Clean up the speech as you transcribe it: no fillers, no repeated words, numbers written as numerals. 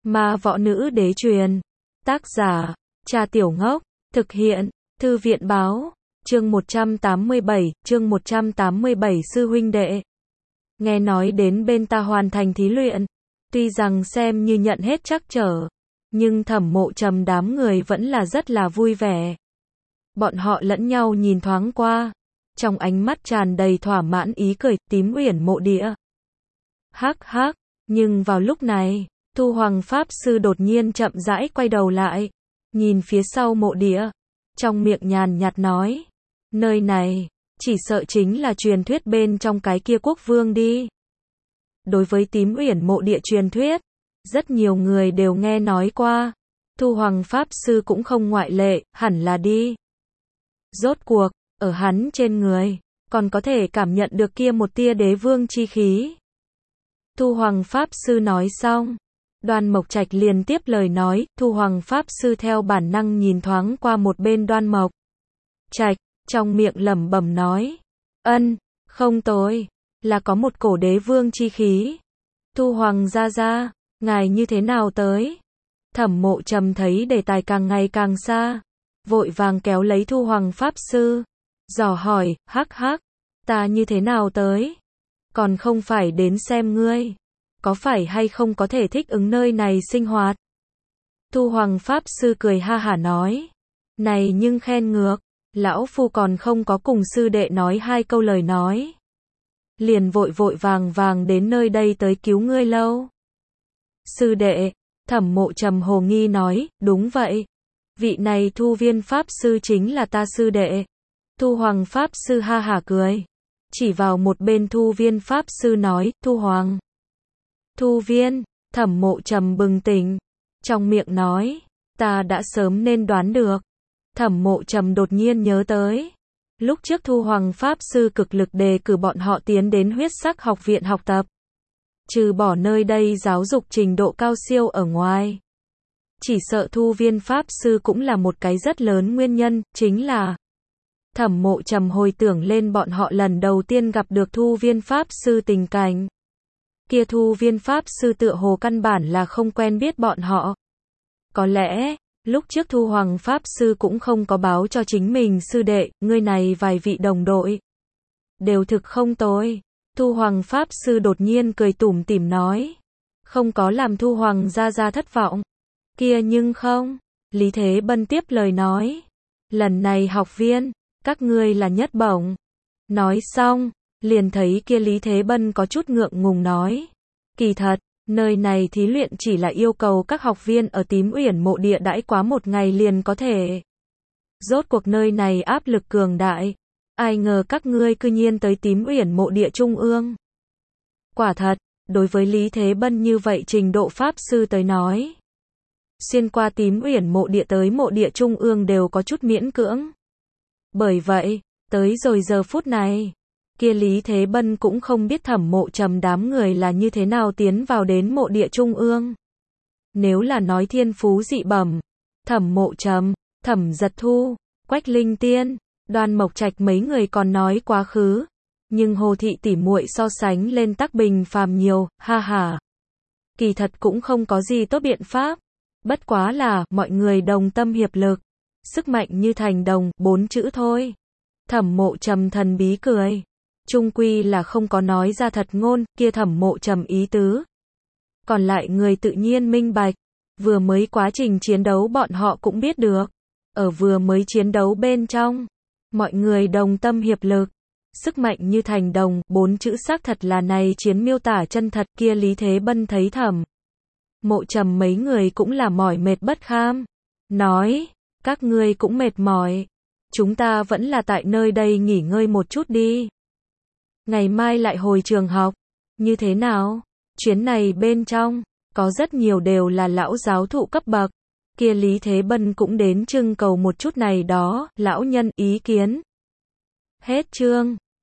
Ma võ nữ đế truyền. Tác giả, Trà Tiểu Ngốc. Thực hiện, Thư viện báo. Chương 187, sư huynh đệ. Nghe nói đến bên ta hoàn thành thí luyện. Tuy rằng xem như nhận hết trắc trở. Nhưng Thẩm Mộ Trầm đám người vẫn là rất là vui vẻ. Bọn họ lẫn nhau nhìn thoáng qua. Trong ánh mắt tràn đầy thỏa mãn ý cười, Tím Uyển Mộ Địa. Hắc hắc, nhưng vào lúc này, Thu Hoàng Pháp Sư đột nhiên chậm rãi quay đầu lại. Nhìn phía sau mộ địa. Trong miệng nhàn nhạt nói. Nơi này, chỉ sợ chính là truyền thuyết bên trong cái kia quốc vương đi. Đối với Tím Uyển Mộ Địa truyền thuyết, rất nhiều người đều nghe nói qua. Thu Hoàng Pháp Sư cũng không ngoại lệ, hẳn là đi. Rốt cuộc, ở hắn trên người, còn có thể cảm nhận được kia một tia đế vương chi khí. Thu Hoàng Pháp Sư nói xong. Đoan Mộc Trạch liền tiếp lời nói, Thu Hoàng Pháp Sư theo bản năng nhìn thoáng qua một bên Đoan Mộc Trạch, trong miệng lẩm bẩm nói. Không tồi, là có một cổ đế vương chi khí. Thu Hoàng gia gia, ngài như thế nào tới? Thẩm Mộ Trầm thấy đề tài càng ngày càng xa, vội vàng kéo lấy Thu Hoàng Pháp Sư, dò hỏi, hắc hắc, ta như thế nào tới? Còn không phải đến xem ngươi, có phải hay không có thể thích ứng nơi này sinh hoạt? Thu Hoàng Pháp Sư cười ha hả nói, này nhưng khen ngược, lão phu còn không có cùng sư đệ nói hai câu lời nói. Liền vội vội vàng vàng đến nơi đây tới cứu ngươi lâu. Sư đệ, Thẩm Mộ Trầm hồ nghi nói, đúng vậy. Vị này Thu Viên Pháp Sư chính là ta sư đệ. Thu Hoàng Pháp Sư ha hả cười. Chỉ vào một bên Thu Viên Pháp Sư nói, Thu Hoàng. Thu Viên, Thẩm Mộ Trầm bừng tỉnh. Trong miệng nói, ta đã sớm nên đoán được. Thẩm Mộ Trầm đột nhiên nhớ tới. Lúc trước Thu Hoàng Pháp Sư cực lực đề cử bọn họ tiến đến Huyết Sắc học viện học tập. Trừ bỏ nơi đây giáo dục trình độ cao siêu ở ngoài. Chỉ sợ Thu Viên Pháp Sư cũng là một cái rất lớn nguyên nhân, chính là Thẩm Mộ Trầm hồi tưởng lên bọn họ lần đầu tiên gặp được Thu Viên Pháp Sư tình cảnh. Kia Thu Viên Pháp Sư tựa hồ căn bản là không quen biết bọn họ. Có lẽ, lúc trước Thu Hoàng Pháp Sư cũng không có báo cho chính mình sư đệ, ngươi này vài vị đồng đội. Đều thực không tồi. Thu Hoàng Pháp Sư đột nhiên cười tủm tỉm nói. Không có làm Thu Hoàng gia gia thất vọng. Kia nhưng không. Lý Thế Bân tiếp lời nói. Lần này học viên, các ngươi là nhất bổng. Nói xong, liền thấy kia Lý Thế Bân có chút ngượng ngùng nói. Kỳ thật, nơi này thí luyện chỉ là yêu cầu các học viên ở Tím Uyển Mộ Địa đãi quá một ngày liền có thể. Rốt cuộc nơi này áp lực cường đại. Ai ngờ các ngươi cư nhiên tới Tím Uyển Mộ Địa Trung ương. Quả thật, đối với Lý Thế Bân như vậy trình độ Pháp Sư tới nói. Xuyên qua Tím Uyển Mộ Địa tới Mộ Địa Trung ương đều có chút miễn cưỡng. Bởi vậy, tới rồi giờ phút này, kia Lý Thế Bân cũng không biết Thẩm Mộ Trầm đám người là như thế nào tiến vào đến Mộ Địa Trung ương. Nếu là nói thiên phú dị bẩm, Thẩm Mộ Trầm, Thẩm Giật Thu, Quách Linh Tiên, Đoan Mộc Trạch mấy người còn nói quá khứ, nhưng Hồ thị tỷ muội so sánh lên tắc bình phàm nhiều, ha ha. Kỳ thật cũng không có gì tốt biện pháp, bất quá là mọi người đồng tâm hiệp lực, sức mạnh như thành đồng, 4 chữ thôi. Thẩm Mộ Trầm thần bí cười, chung quy là không có nói ra thật ngôn, kia Thẩm Mộ Trầm ý tứ. Còn lại người tự nhiên minh bạch, vừa mới quá trình chiến đấu bọn họ cũng biết được, ở vừa mới chiến đấu bên trong. Mọi người đồng tâm hiệp lực, sức mạnh như thành đồng, 4 chữ xác thật là này chiến miêu tả chân thật. Kia Lý Thế Bân thấy Thẩm Mộ Trầm mấy người cũng là mỏi mệt bất kham, nói, các ngươi cũng mệt mỏi, chúng ta vẫn là tại nơi đây nghỉ ngơi một chút đi. Ngày mai lại hồi trường học, như thế nào? Chuyến này bên trong, có rất nhiều đều là lão giáo thụ cấp bậc. Kia Lý Thế Bân cũng đến trưng cầu một chút này đó, lão nhân ý kiến. Hết chương.